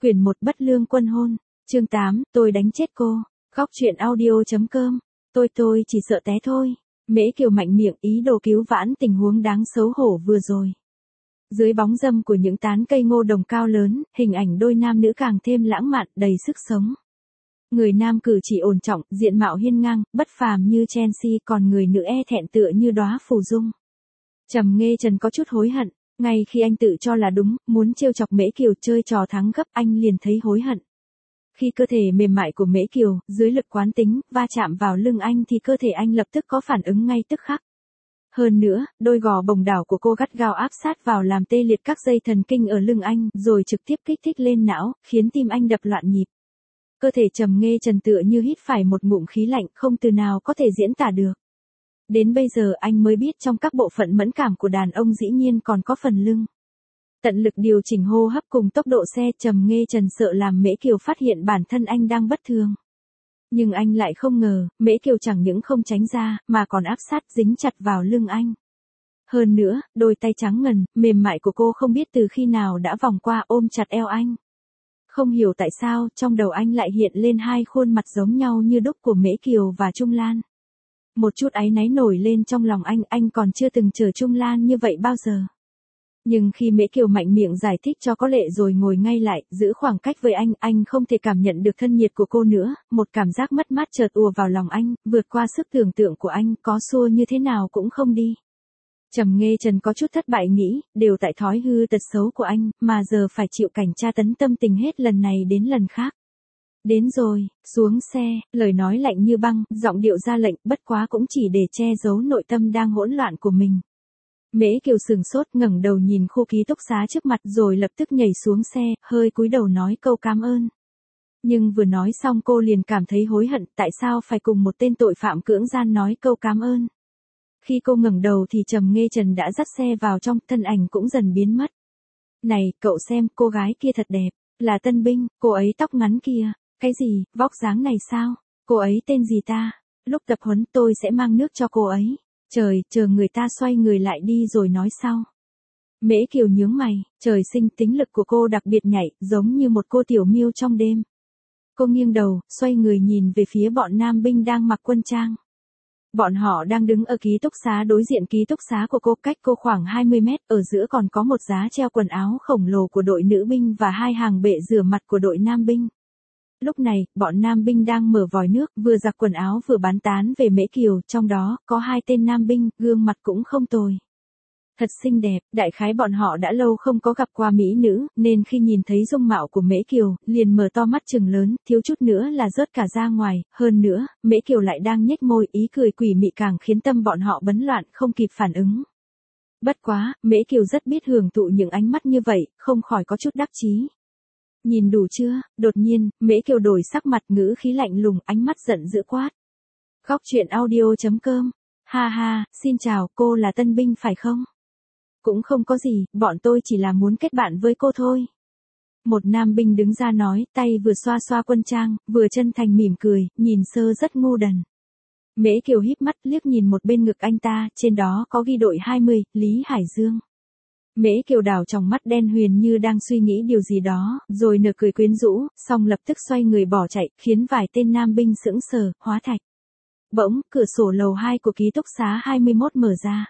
Quyển 1 Bất lương quân hôn. Chương 8, tôi đánh chết cô. Góc truyện audio.com. Tôi chỉ sợ té thôi. Mễ Kiều mạnh miệng ý đồ cứu vãn tình huống đáng xấu hổ vừa rồi. Dưới bóng râm của những tán cây ngô đồng cao lớn, hình ảnh đôi nam nữ càng thêm lãng mạn, đầy sức sống. Người nam cử chỉ ổn trọng, diện mạo hiên ngang, bất phàm như Chelsea, còn người nữ e thẹn tựa như đóa phù dung. Trầm Nghê Trần có chút hối hận, ngay khi anh tự cho là đúng, muốn trêu chọc Mễ Kiều chơi trò thắng gấp, anh liền thấy hối hận. Khi cơ thể mềm mại của Mễ Kiều, dưới lực quán tính, va chạm vào lưng anh thì cơ thể anh lập tức có phản ứng ngay tức khắc. Hơn nữa, đôi gò bồng đảo của cô gắt gao áp sát vào làm tê liệt các dây thần kinh ở lưng anh, rồi trực tiếp kích thích lên não, khiến tim anh đập loạn nhịp. Cơ thể Trầm Nghê Trần tựa như hít phải một ngụm khí lạnh, không từ nào có thể diễn tả được. Đến bây giờ anh mới biết trong các bộ phận mẫn cảm của đàn ông dĩ nhiên còn có phần lưng. Tận lực điều chỉnh hô hấp cùng tốc độ xe, Trầm Nghê Trần sợ làm Mễ Kiều phát hiện bản thân anh đang bất thường. Nhưng anh lại không ngờ, Mễ Kiều chẳng những không tránh ra, mà còn áp sát dính chặt vào lưng anh. Hơn nữa, đôi tay trắng ngần, mềm mại của cô không biết từ khi nào đã vòng qua ôm chặt eo anh. Không hiểu tại sao, trong đầu anh lại hiện lên hai khuôn mặt giống nhau như đúc của Mễ Kiều và Trung Lan. Một chút áy náy nổi lên trong lòng anh còn chưa từng chờ Trung Lan như vậy bao giờ. Nhưng khi Mễ Kiều mạnh miệng giải thích cho có lệ rồi ngồi ngay lại, giữ khoảng cách với anh không thể cảm nhận được thân nhiệt của cô nữa, một cảm giác mất mát chợt ùa vào lòng anh, vượt qua sức tưởng tượng của anh, có xua như thế nào cũng không đi. Trầm Nghê Trần có chút thất bại nghĩ, đều tại thói hư tật xấu của anh, mà giờ phải chịu cảnh tra tấn tâm tình hết lần này đến lần khác. Đến rồi, xuống xe, lời nói lạnh như băng, giọng điệu ra lệnh, bất quá cũng chỉ để che giấu nội tâm đang hỗn loạn của mình. Mễ Kiều sừng sốt, ngẩng đầu nhìn khu ký túc xá trước mặt rồi lập tức nhảy xuống xe, hơi cúi đầu nói câu cảm ơn. Nhưng vừa nói xong cô liền cảm thấy hối hận, tại sao phải cùng một tên tội phạm cưỡng gian nói câu cảm ơn. Khi cô ngẩng đầu thì Trầm Nghê Trần đã dắt xe vào trong, thân ảnh cũng dần biến mất. Này, cậu xem, cô gái kia thật đẹp, là Tân Binh, cô ấy tóc ngắn kia. Cái gì, vóc dáng này sao? Cô ấy tên gì ta? Lúc tập huấn tôi sẽ mang nước cho cô ấy. Trời, chờ người ta xoay người lại đi rồi nói sau. Mễ Kiều nhướng mày, trời sinh tính lực của cô đặc biệt nhạy, giống như một cô tiểu miêu trong đêm. Cô nghiêng đầu, xoay người nhìn về phía bọn nam binh đang mặc quân trang. Bọn họ đang đứng ở ký túc xá đối diện ký túc xá của cô, cách cô khoảng 20 mét, ở giữa còn có một giá treo quần áo khổng lồ của đội nữ binh và hai hàng bệ rửa mặt của đội nam binh. Lúc này, bọn nam binh đang mở vòi nước, vừa giặt quần áo vừa bán tán về Mễ Kiều, trong đó, có hai tên nam binh, gương mặt cũng không tồi. Thật xinh đẹp, đại khái bọn họ đã lâu không có gặp qua mỹ nữ, nên khi nhìn thấy dung mạo của Mễ Kiều, liền mở to mắt trừng lớn, thiếu chút nữa là rớt cả ra ngoài, hơn nữa, Mễ Kiều lại đang nhếch môi, ý cười quỷ mị càng khiến tâm bọn họ bấn loạn, không kịp phản ứng. Bất quá, Mễ Kiều rất biết hưởng thụ những ánh mắt như vậy, không khỏi có chút đắc chí. Nhìn đủ chưa? Đột nhiên, Mễ Kiều đổi sắc mặt, ngữ khí lạnh lùng, ánh mắt giận dữ quát. Góc truyện audio.com. Ha ha, xin chào, cô là Tân Binh phải không? Cũng không có gì, bọn tôi chỉ là muốn kết bạn với cô thôi. Một nam binh đứng ra nói, tay vừa xoa xoa quân trang, vừa chân thành mỉm cười, nhìn sơ rất ngu đần. Mễ Kiều híp mắt liếc nhìn một bên ngực anh ta, trên đó có ghi đội 20, Lý Hải Dương. Mễ Kiều đảo trong mắt đen huyền như đang suy nghĩ điều gì đó, rồi nở cười quyến rũ, xong lập tức xoay người bỏ chạy, khiến vài tên nam binh sững sờ, hóa thạch. Bỗng, cửa sổ lầu 2 của ký túc xá 21 mở ra.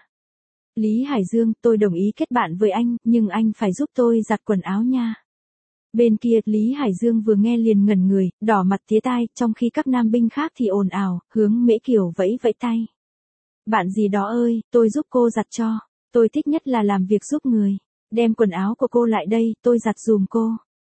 Lý Hải Dương, tôi đồng ý kết bạn với anh, nhưng anh phải giúp tôi giặt quần áo nha. Bên kia, Lý Hải Dương vừa nghe liền ngẩn người, đỏ mặt tía tai, trong khi các nam binh khác thì ồn ào, hướng Mễ Kiều vẫy vẫy tay. Bạn gì đó ơi, tôi giúp cô giặt cho. Tôi thích nhất là làm việc giúp người. Đem quần áo của cô lại đây, tôi giặt giùm cô.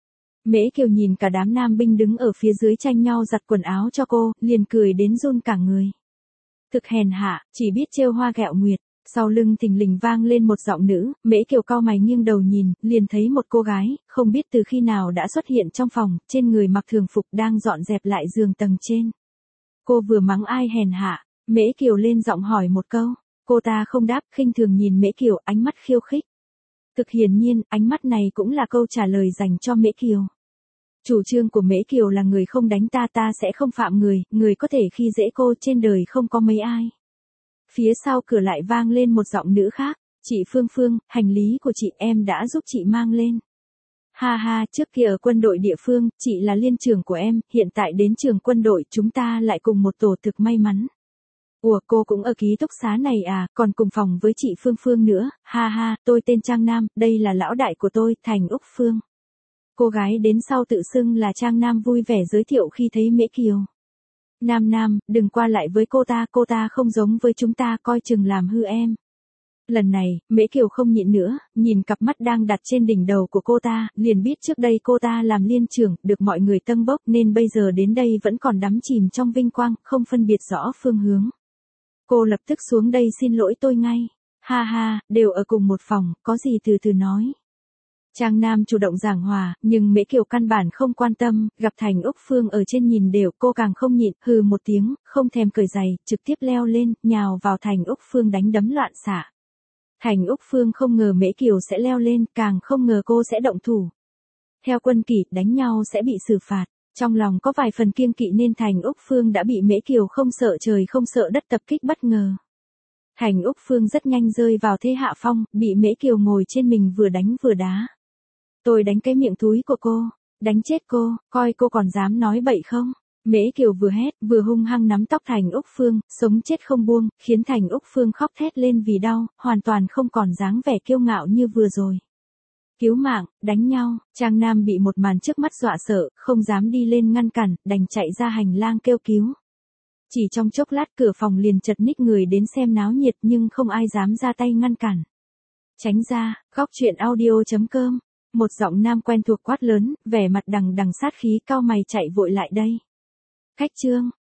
Mễ Kiều nhìn cả đám nam binh đứng ở phía dưới tranh nhau giặt quần áo cho cô, liền cười đến run cả người. Thực hèn hạ, chỉ biết trêu hoa ghẹo nguyệt. Sau lưng thình lình vang lên một giọng nữ, Mễ Kiều cau mày nghiêng đầu nhìn, liền thấy một cô gái, không biết từ khi nào đã xuất hiện trong phòng, trên người mặc thường phục đang dọn dẹp lại giường tầng trên. Cô vừa mắng ai hèn hạ, Mễ Kiều lên giọng hỏi một câu. Cô ta không đáp, khinh thường nhìn Mễ Kiều, ánh mắt khiêu khích. Thực hiển nhiên, ánh mắt này cũng là câu trả lời dành cho Mễ Kiều. Chủ trương của Mễ Kiều là người không đánh ta sẽ không phạm người, người có thể khi dễ cô trên đời không có mấy ai. Phía sau cửa lại vang lên một giọng nữ khác, chị Phương Phương, hành lý của chị em đã giúp chị mang lên. Ha ha, trước kia ở quân đội địa phương, chị là liên trưởng của em, hiện tại đến trường quân đội chúng ta lại cùng một tổ thực may mắn. Ủa cô cũng ở ký túc xá này à, còn cùng phòng với chị Phương Phương nữa, ha ha, tôi tên Trang Nam, đây là lão đại của tôi, Thành Úc Phương. Cô gái đến sau tự xưng là Trang Nam vui vẻ giới thiệu khi thấy Mễ Kiều. Nam, đừng qua lại với cô ta không giống với chúng ta, coi chừng làm hư em. Lần này, Mễ Kiều không nhịn nữa, nhìn cặp mắt đang đặt trên đỉnh đầu của cô ta, liền biết trước đây cô ta làm liên trưởng, được mọi người tâng bốc nên bây giờ đến đây vẫn còn đắm chìm trong vinh quang, không phân biệt rõ phương hướng. Cô lập tức xuống đây xin lỗi tôi ngay. Ha ha, đều ở cùng một phòng, có gì từ từ nói. Trang Nam chủ động giảng hòa, nhưng Mễ Kiều căn bản không quan tâm, gặp Thành Úc Phương ở trên nhìn đều, cô càng không nhịn, hừ một tiếng, không thèm cởi giày, trực tiếp leo lên, nhào vào Thành Úc Phương đánh đấm loạn xạ. Thành Úc Phương không ngờ Mễ Kiều sẽ leo lên, càng không ngờ cô sẽ động thủ. Theo quân kỷ, đánh nhau sẽ bị xử phạt. Trong lòng có vài phần kiêng kỵ nên Thành Úc Phương đã bị Mễ Kiều không sợ trời không sợ đất tập kích bất ngờ. Thành Úc Phương rất nhanh rơi vào thế hạ phong, bị Mễ Kiều ngồi trên mình vừa đánh vừa đá. Tôi đánh cái miệng thúi của cô, đánh chết cô, coi cô còn dám nói bậy không? Mễ Kiều vừa hét, vừa hung hăng nắm tóc Thành Úc Phương, sống chết không buông, khiến Thành Úc Phương khóc thét lên vì đau, hoàn toàn không còn dáng vẻ kiêu ngạo như vừa rồi. Cứu mạng, đánh nhau, Trang Nam bị một màn trước mắt dọa sợ, không dám đi lên ngăn cản, đành chạy ra hành lang kêu cứu. Chỉ trong chốc lát cửa phòng liền chật ních người đến xem náo nhiệt nhưng không ai dám ra tay ngăn cản. Tránh ra, góc chuyện audio.com. Một giọng nam quen thuộc quát lớn, vẻ mặt đằng đằng sát khí, cao mày chạy vội lại đây. Khách Trương,